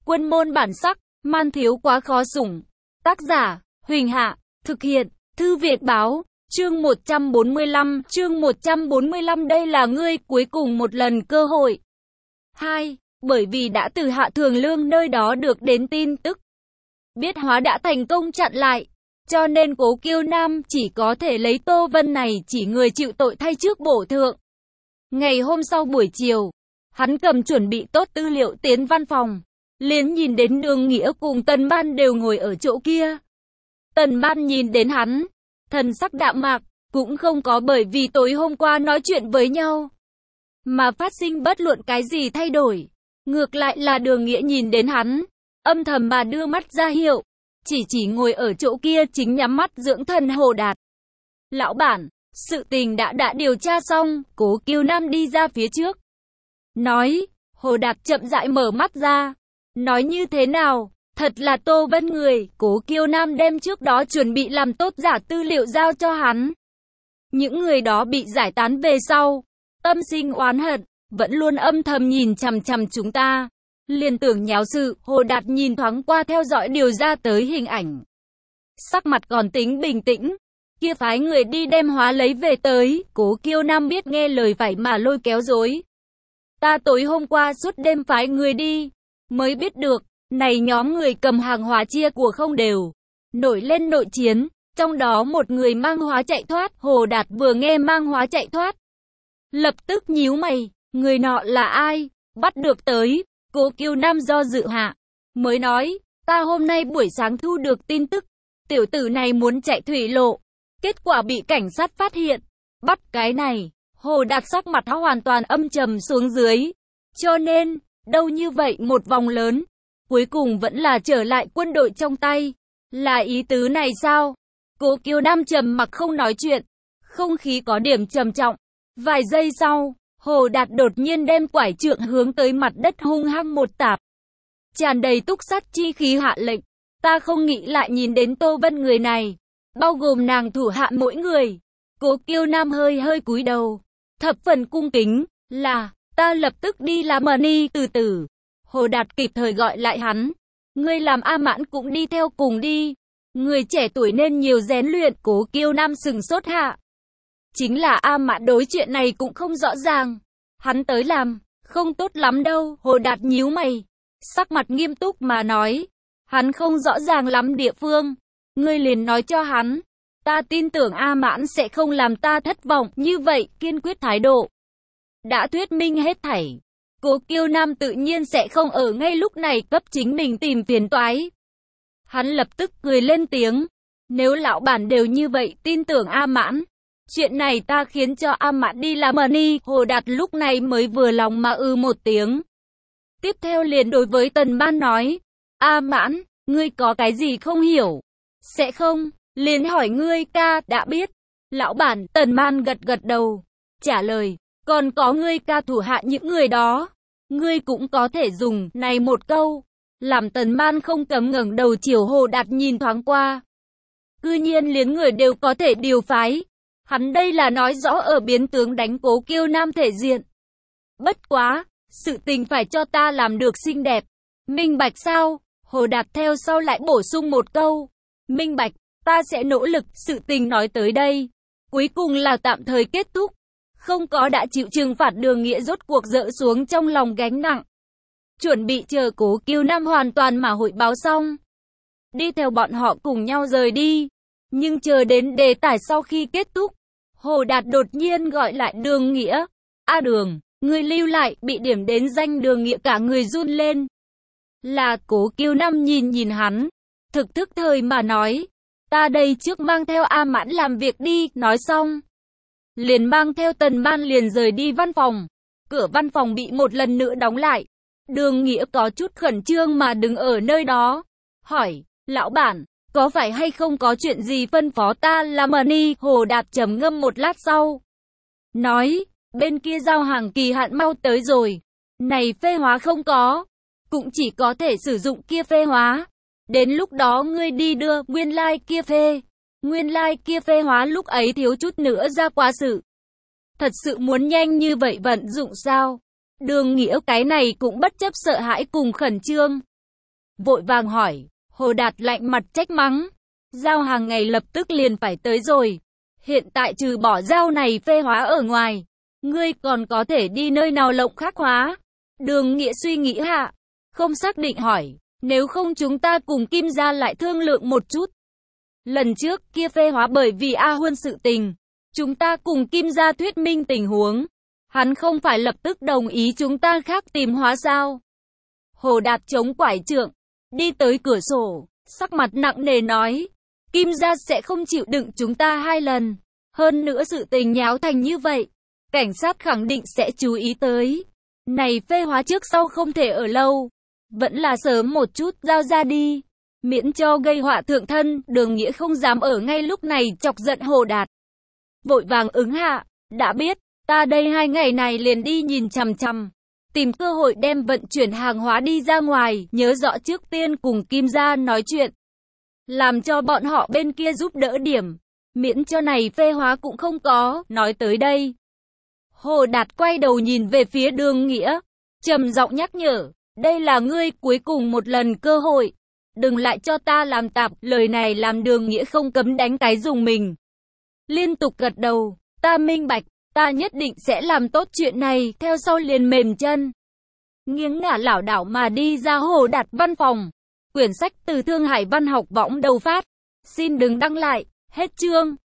Quân môn bản sắc, man thiếu quá khó sủng. Tác giả, Huỳnh Hạ, thực hiện, Thư Việt Báo, chương 145, đây là ngươi cuối cùng một lần cơ hội. 2. Bởi vì đã từ Hạ Thường Lương nơi đó được đến tin tức. Biết Hóa đã thành công chặn lại, cho nên Cố Kiêu Nam chỉ có thể lấy Tô Vân này chỉ người chịu tội thay trước bổ thượng. Ngày hôm sau buổi chiều, hắn cầm chuẩn bị tốt tư liệu tiến văn phòng, liền nhìn đến Đường Nghĩa cùng Tần Ban đều ngồi ở chỗ kia. Tần Ban nhìn đến hắn, thần sắc đạm mạc, cũng không có bởi vì tối hôm qua nói chuyện với nhau mà phát sinh bất luận cái gì thay đổi. Ngược lại là Đường Nghĩa nhìn đến hắn, âm thầm mà đưa mắt ra hiệu, chỉ ngồi ở chỗ kia chính nhắm mắt dưỡng thần Hồ Đạt. Lão bản, sự tình đã điều tra xong. Cố Kiêu Nam đi ra phía trước, nói. Hồ Đạt chậm rãi mở mắt ra, nói như thế nào? Thật là Tô Vân người. Cố Kiêu Nam đem trước đó chuẩn bị làm tốt giả tư liệu giao cho hắn. Những người đó bị giải tán về sau, tâm sinh oán hận, vẫn luôn âm thầm nhìn chằm chằm chúng ta, liền tưởng nháo sự. Hồ Đạt nhìn thoáng qua theo dõi điều ra tới hình ảnh, sắc mặt còn tính bình tĩnh. Kia phái người đi đem Hóa lấy về tới. Cố Kiêu Nam biết nghe lời phải mà lôi kéo dối. Ta tối hôm qua suốt đêm phái người đi, mới biết được, này nhóm người cầm hàng hóa chia của không đều, nổi lên nội chiến, trong đó một người mang hóa chạy thoát. Hồ Đạt vừa nghe mang hóa chạy thoát, lập tức nhíu mày, người nọ là ai, bắt được tới. Cố Kiêu Nam do dự hạ, mới nói, ta hôm nay buổi sáng thu được tin tức, tiểu tử này muốn chạy thủy lộ, kết quả bị cảnh sát phát hiện, bắt cái này. Hồ Đạt sắc mặt hoàn toàn âm trầm xuống dưới, cho nên, đâu như vậy một vòng lớn, cuối cùng vẫn là trở lại quân đội trong tay, là ý tứ này sao? Cố Kiêu Nam trầm mặc không nói chuyện, không khí có điểm trầm trọng. Vài giây sau, Hồ Đạt đột nhiên đem quải trượng hướng tới mặt đất hung hăng một tạp, tràn đầy túc sát chi khí hạ lệnh, ta không nghĩ lại nhìn đến Tô Vân người này, bao gồm nàng thủ hạ mỗi người. Cố Kiêu Nam hơi cúi đầu, thập phần cung kính, là, ta lập tức đi làm money. Từ từ, Hồ Đạt kịp thời gọi lại hắn, ngươi làm A Mãn cũng đi theo cùng đi, người trẻ tuổi nên nhiều rèn luyện. Cố Kiêu Nam sừng sốt hạ, chính là A Mãn đối chuyện này cũng không rõ ràng, hắn tới làm, không tốt lắm đâu. Hồ Đạt nhíu mày, sắc mặt nghiêm túc mà nói, hắn không rõ ràng lắm địa phương, ngươi liền nói cho hắn, ta tin tưởng A Mãn sẽ không làm ta thất vọng. Như vậy, kiên quyết thái độ đã thuyết minh hết thảy. Cố Kiêu Nam tự nhiên sẽ không ở ngay lúc này cấp chính mình tìm phiền toái. Hắn lập tức cười lên tiếng, nếu lão bản đều như vậy tin tưởng A Mãn, chuyện này ta khiến cho A Mãn đi làm money. Hồ Đạt lúc này mới vừa lòng mà một tiếng. Tiếp theo liền đối với Tần Ban nói, A Mãn, ngươi có cái gì không hiểu? Sẽ không, liền hỏi ngươi ca. Đã biết. Lão bản. Tần Ban gật đầu, trả lời, còn có ngươi ca thủ hạ những người đó, ngươi cũng có thể dùng này một câu, làm Tần Ban không cấm ngẩng đầu chiều Hồ Đạt nhìn thoáng qua. Cư nhiên liền người đều có thể điều phái, hắn đây là nói rõ ở biến tướng đánh Cố Kiêu Nam thể diện. Bất quá, sự tình phải cho ta làm được xinh đẹp, minh bạch sao? Hồ Đạt theo sau lại bổ sung một câu, minh bạch, ta sẽ nỗ lực. Sự tình nói tới đây, cuối cùng là tạm thời kết thúc, không có đã chịu trừng phạt. Đường Nghĩa rốt cuộc dỡ xuống trong lòng gánh nặng, chuẩn bị chờ Cố Kiêu Nam hoàn toàn mà hội báo xong, đi theo bọn họ cùng nhau rời đi. Nhưng chờ đến đề tài sau khi kết thúc, Hồ Đạt đột nhiên gọi lại Đường Nghĩa. A Đường, người lưu lại. Bị điểm đến danh Đường Nghĩa cả người run lên. Là. Cố Kiêu Nam nhìn hắn, thực thức thời mà nói, ta đây trước mang theo A Mãn làm việc đi. Nói xong, liền mang theo Tần Ban liền rời đi văn phòng. Cửa văn phòng bị một lần nữa đóng lại. Đường Nghĩa có chút khẩn trương mà đứng ở nơi đó, hỏi, lão bản, có phải hay không có chuyện gì phân phó ta làm money? Hồ Đạt trầm ngâm một lát sau, nói, bên kia giao hàng kỳ hạn mau tới rồi, này phê hóa không có, cũng chỉ có thể sử dụng kia phê hóa, đến lúc đó ngươi đi đưa. Nguyên lai kia phê hóa lúc ấy thiếu chút nữa ra quá sự, thật sự muốn nhanh như vậy vận dụng sao? Đường Nghĩa cái này cũng bất chấp sợ hãi cùng khẩn trương, vội vàng hỏi. Hồ Đạt lạnh mặt trách mắng. Giao hàng ngày lập tức liền phải tới rồi. Hiện tại trừ bỏ giao này phê hóa ở ngoài, ngươi còn có thể đi nơi nào lộng khác hóa? Đường Nghĩa suy nghĩ hạ, không xác định hỏi. Nếu không chúng ta cùng Kim gia lại thương lượng một chút. Lần trước kia phê hóa bởi vì A Huân sự tình. Chúng ta cùng Kim gia thuyết minh tình huống. Hắn không phải lập tức đồng ý chúng ta khác tìm hóa sao? Hồ Đạt chống quải trượng, đi tới cửa sổ, sắc mặt nặng nề nói. Kim gia sẽ không chịu đựng chúng ta 2 lần. Hơn nữa sự tình nháo thành như vậy, cảnh sát khẳng định sẽ chú ý tới. Này phê hóa trước sau không thể ở lâu. Vẫn là sớm một chút giao ra đi. Miễn cho gây họa thượng thân. Đường Nghĩa không dám ở ngay lúc này chọc giận Hồ Đạt. Vội vàng ứng hạ. Đã biết, ta đây 2 ngày này liền đi nhìn chằm chằm. Tìm cơ hội đem vận chuyển hàng hóa đi ra ngoài. Nhớ rõ trước tiên cùng Kim gia nói chuyện. Làm cho bọn họ bên kia giúp đỡ điểm. Miễn cho này phê hóa cũng không có. Nói tới đây, Hồ Đạt quay đầu nhìn về phía Đường Nghĩa, trầm giọng nhắc nhở. Đây là ngươi cuối cùng một lần cơ hội. Đừng lại cho ta làm tạp. Lời này làm Đường Nghĩa không cấm đánh cái dùng mình. Liên tục gật đầu. Ta minh bạch. Ta nhất định sẽ làm tốt chuyện này. Theo sau liền mềm chân, nghiêng ngả lảo đảo mà đi ra Hồ Đạt văn phòng. Quyển sách từ Thương Hải Văn học võng đầu phát. Xin đừng đăng lại. Hết chương.